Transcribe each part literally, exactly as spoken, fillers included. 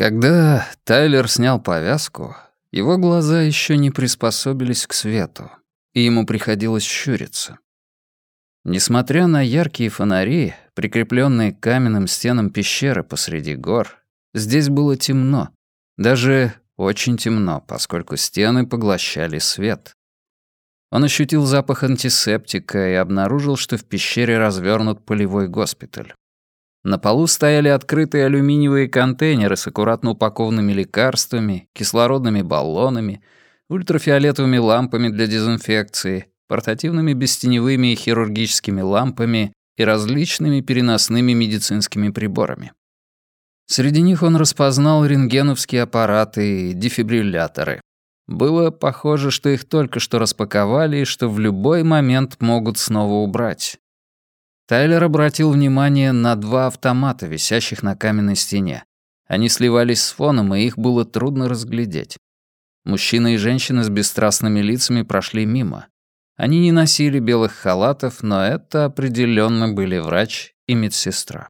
Когда Тайлер снял повязку, его глаза еще не приспособились к свету, и ему приходилось щуриться. Несмотря на яркие фонари, прикрепленные к каменным стенам пещеры посреди гор, здесь было темно, даже очень темно, поскольку стены поглощали свет. Он ощутил запах антисептика и обнаружил, что в пещере развернут полевой госпиталь. На полу стояли открытые алюминиевые контейнеры с аккуратно упакованными лекарствами, кислородными баллонами, ультрафиолетовыми лампами для дезинфекции, портативными бестеневыми и хирургическими лампами и различными переносными медицинскими приборами. Среди них он распознал рентгеновские аппараты и дефибрилляторы. Было похоже, что их только что распаковали и что в любой момент могут снова убрать. Тайлер обратил внимание на два автомата, висящих на каменной стене. Они сливались с фоном, и их было трудно разглядеть. Мужчина и женщина с бесстрастными лицами прошли мимо. Они не носили белых халатов, но это определенно были врач и медсестра.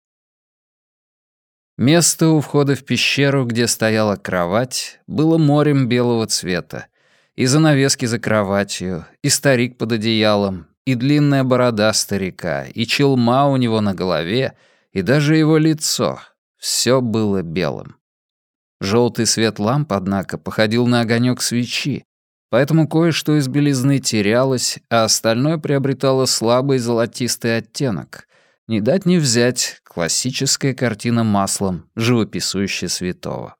Место у входа в пещеру, где стояла кровать, было морем белого цвета. И занавески за кроватью, и старик под одеялом, и длинная борода старика, и челма у него на голове, и даже его лицо. Всё было белым. Желтый свет ламп, однако, походил на огонек свечи, поэтому кое-что из белизны терялось, а остальное приобретало слабый золотистый оттенок. Не дать не взять классическая картина маслом, живописующая святого.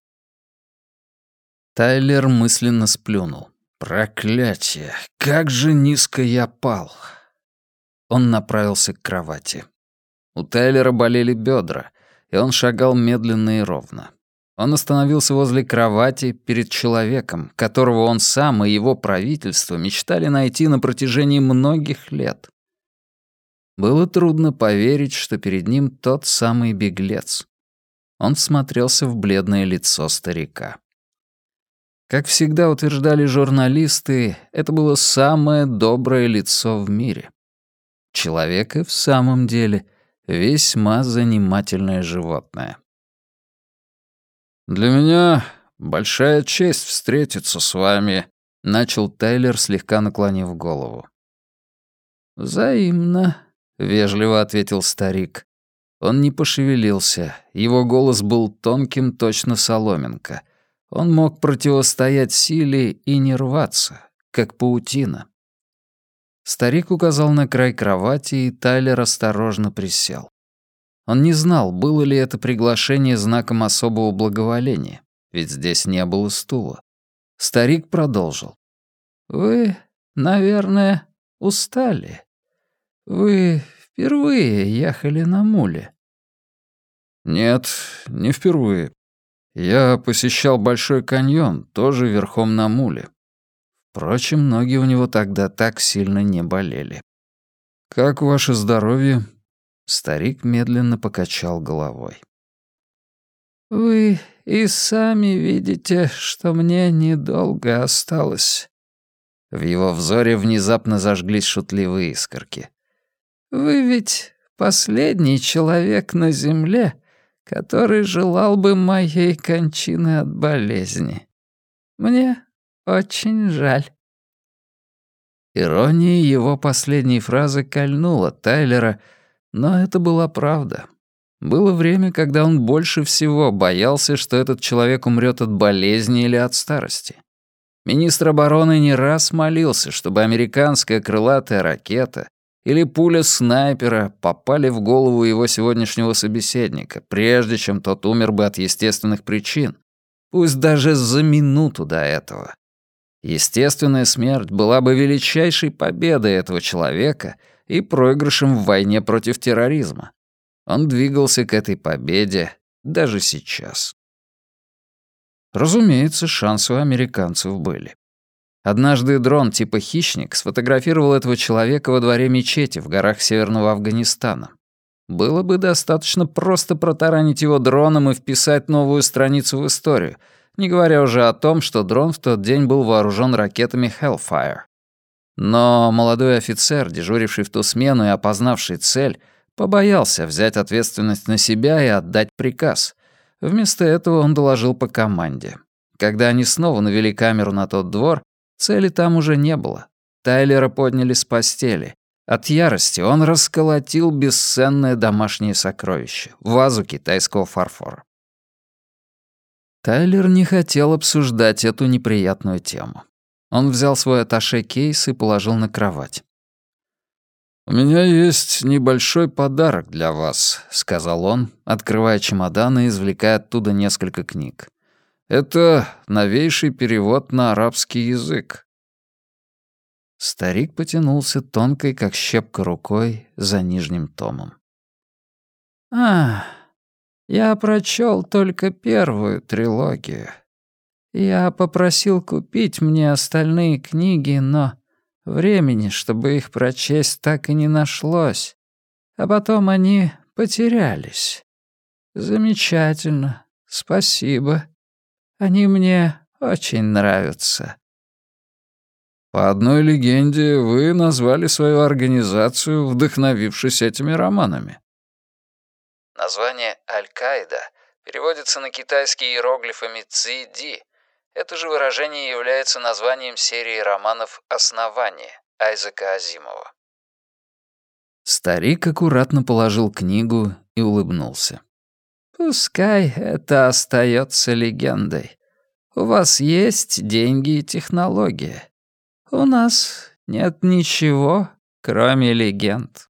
Тайлер мысленно сплюнул. «Проклятие! Как же низко я пал!» Он направился к кровати. У Тайлера болели бедра, и он шагал медленно и ровно. Он остановился возле кровати перед человеком, которого он сам и его правительство мечтали найти на протяжении многих лет. Было трудно поверить, что перед ним тот самый беглец. Он всмотрелся в бледное лицо старика. Как всегда утверждали журналисты, это было самое доброе лицо в мире. Человек и в самом деле весьма занимательное животное. «Для меня большая честь встретиться с вами», — начал Тайлер, слегка наклонив голову. «Взаимно», — вежливо ответил старик. Он не пошевелился, его голос был тонким, точно соломинка. Он мог противостоять силе и не рваться, как паутина. Старик указал на край кровати, и Тайлер осторожно присел. Он не знал, было ли это приглашение знаком особого благоволения, ведь здесь не было стула. Старик продолжил. «Вы, наверное, устали. Вы впервые ехали на муле?» «Нет, не впервые. Я посещал Большой каньон, тоже верхом на муле. Впрочем, ноги у него тогда так сильно не болели. Как ваше здоровье?» Старик медленно покачал головой. «Вы и сами видите, что мне недолго осталось». В его взоре внезапно зажглись шутливые искорки. «Вы ведь последний человек на земле, который желал бы моей кончины от болезни. Мне очень жаль». Ирония его последней фразы кольнула Тайлера, но это была правда. Было время, когда он больше всего боялся, что этот человек умрет от болезни или от старости. Министр обороны не раз молился, чтобы американская крылатая ракета или пуля снайпера попали в голову его сегодняшнего собеседника, прежде чем тот умер бы от естественных причин, пусть даже за минуту до этого. Естественная смерть была бы величайшей победой этого человека и проигрышем в войне против терроризма. Он двигался к этой победе даже сейчас. Разумеется, шансы у американцев были. Однажды дрон типа «Хищник» сфотографировал этого человека во дворе мечети в горах Северного Афганистана. Было бы достаточно просто протаранить его дроном и вписать новую страницу в историю, не говоря уже о том, что дрон в тот день был вооружен ракетами Hellfire. Но молодой офицер, дежуривший в ту смену и опознавший цель, побоялся взять ответственность на себя и отдать приказ. Вместо этого он доложил по команде. Когда они снова навели камеру на тот двор, цели там уже не было. Тайлера подняли с постели. От ярости он расколотил бесценное домашнее сокровище — вазу китайского фарфора. Тайлер не хотел обсуждать эту неприятную тему. Он взял свой атташе-кейс и положил на кровать. «У меня есть небольшой подарок для вас», — сказал он, открывая чемодан и извлекая оттуда несколько книг. «Это новейший перевод на арабский язык». Старик потянулся тонкой, как щепка, рукой за нижним томом. «А, я прочел только первую трилогию. Я попросил купить мне остальные книги, но времени, чтобы их прочесть, так и не нашлось. А потом они потерялись. Замечательно, спасибо. Они мне очень нравятся». «По одной легенде, вы назвали свою организацию, вдохновившись этими романами». Название «Аль-Каида» переводится на китайский иероглифами «Цзи-Ди». Это же выражение является названием серии романов «Основание» Айзека Азимова. Старик аккуратно положил книгу и улыбнулся. «Пускай это остается легендой. У вас есть деньги и технология. У нас нет ничего, кроме легенд».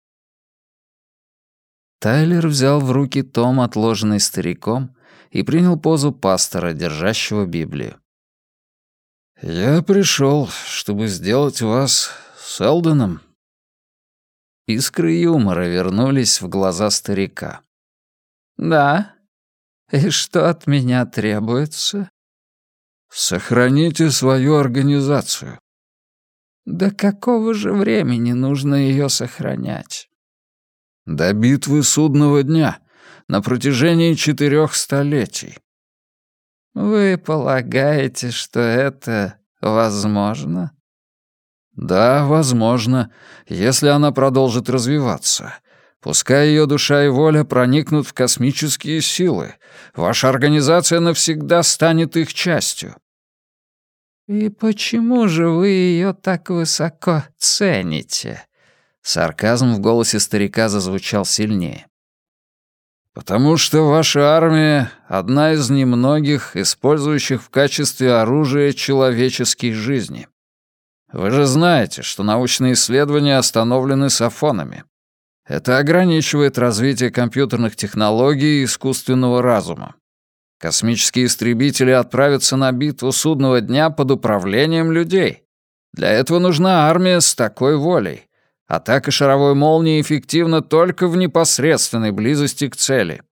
Тайлер взял в руки том, отложенный стариком, и принял позу пастора, держащего Библию. «Я пришел, чтобы сделать вас Селдоном». Искры юмора вернулись в глаза старика. «Да? И что от меня требуется?» «Сохраните свою организацию». «До какого же времени нужно ее сохранять?» «До битвы судного дня, на протяжении четырех столетий». «Вы полагаете, что это возможно?» «Да, возможно, если она продолжит развиваться. Пускай ее душа и воля проникнут в космические силы. Ваша организация навсегда станет их частью». «И почему же вы ее так высоко цените?» Сарказм в голосе старика зазвучал сильнее. «Потому что ваша армия — одна из немногих, использующих в качестве оружия человеческие жизни. Вы же знаете, что научные исследования остановлены сафонами. Это ограничивает развитие компьютерных технологий и искусственного разума. Космические истребители отправятся на битву судного дня под управлением людей. Для этого нужна армия с такой волей. Атака шаровой молнии эффективна только в непосредственной близости к цели».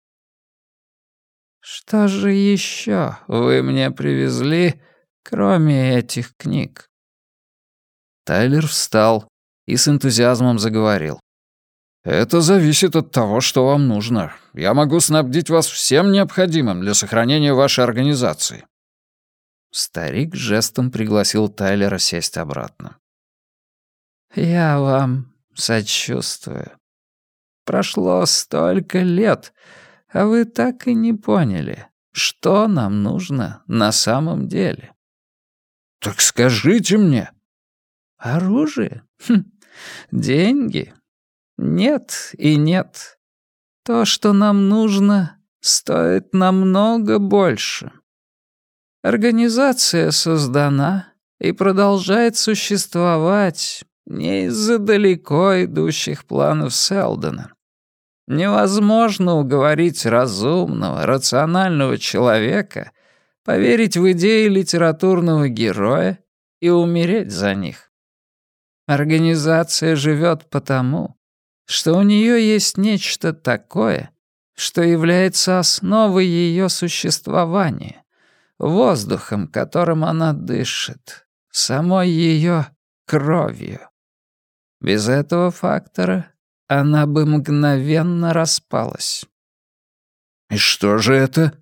«Что же еще вы мне привезли, кроме этих книг?» Тайлер встал и с энтузиазмом заговорил. «Это зависит от того, что вам нужно. Я могу снабдить вас всем необходимым для сохранения вашей организации». Старик жестом пригласил Тайлера сесть обратно. «Я вам сочувствую. Прошло столько лет, а вы так и не поняли, что нам нужно на самом деле». «Так скажите мне». «Оружие? Хм. Деньги? Нет и нет. То, что нам нужно, стоит намного больше. Организация создана и продолжает существовать не из-за далеко идущих планов Селдона. Невозможно уговорить разумного, рационального человека поверить в идеи литературного героя и умереть за них. Организация живет потому, что у нее есть нечто такое, что является основой ее существования, воздухом, которым она дышит, самой ее кровью. Без этого фактора она бы мгновенно распалась». «И что же это?»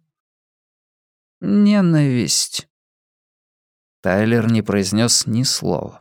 «Ненависть». Тайлер не произнес ни слова.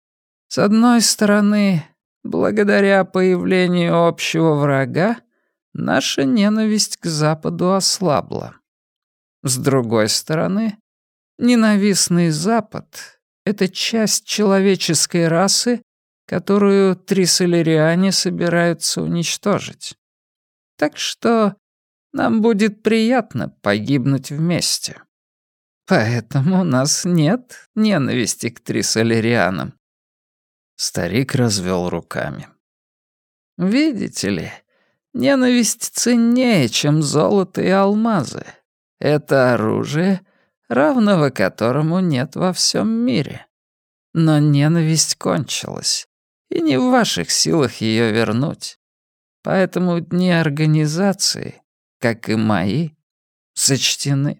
С одной стороны, благодаря появлению общего врага, наша ненависть к Западу ослабла. С другой стороны, ненавистный Запад — это часть человеческой расы, которую трисолериане собираются уничтожить. Так что нам будет приятно погибнуть вместе. Поэтому у нас нет ненависти к трисолерианам». Старик развел руками. «Видите ли, ненависть ценнее, чем золото и алмазы. Это оружие, равного которому нет во всем мире. Но ненависть кончилась, и не в ваших силах ее вернуть. Поэтому дни организации, как и мои, сочтены».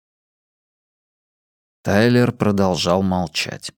Тайлер продолжал молчать.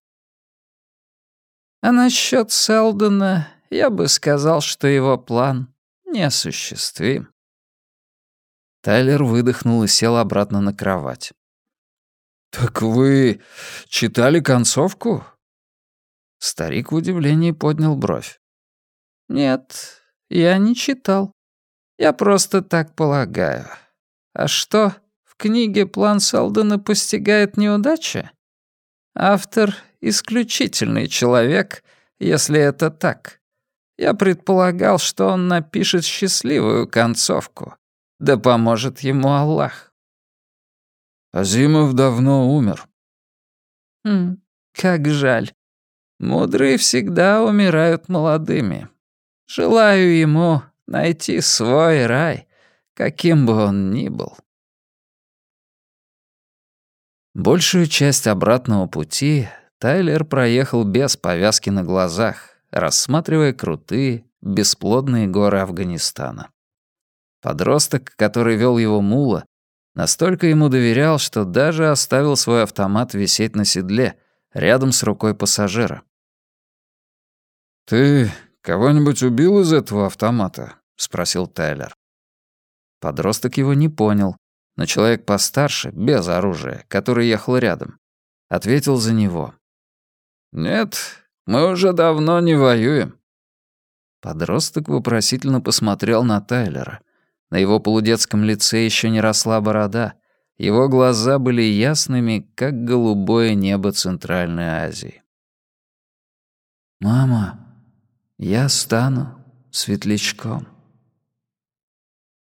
А насчет Селдона я бы сказал, что его план неосуществим. Тайлер выдохнул и сел обратно на кровать. «Так вы читали концовку?» Старик в удивлении поднял бровь. «Нет, я не читал. Я просто так полагаю. А что, в книге план Селдона постигает неудача? Автор — исключительный человек, если это так. Я предполагал, что он напишет счастливую концовку. Да поможет ему Аллах». «Азимов давно умер». Хм, как жаль. Мудрые всегда умирают молодыми. Желаю ему найти свой рай, каким бы он ни был». Большую часть обратного пути Тайлер проехал без повязки на глазах, рассматривая крутые, бесплодные горы Афганистана. Подросток, который вел его мула, настолько ему доверял, что даже оставил свой автомат висеть на седле, рядом с рукой пассажира. «Ты кого-нибудь убил из этого автомата?» — спросил Тайлер. Подросток его не понял, но человек постарше, без оружия, который ехал рядом, ответил за него. «Нет, мы уже давно не воюем». Подросток вопросительно посмотрел на Тайлера. На его полудетском лице еще не росла борода. Его глаза были ясными, как голубое небо Центральной Азии. «Мама, я стану светлячком».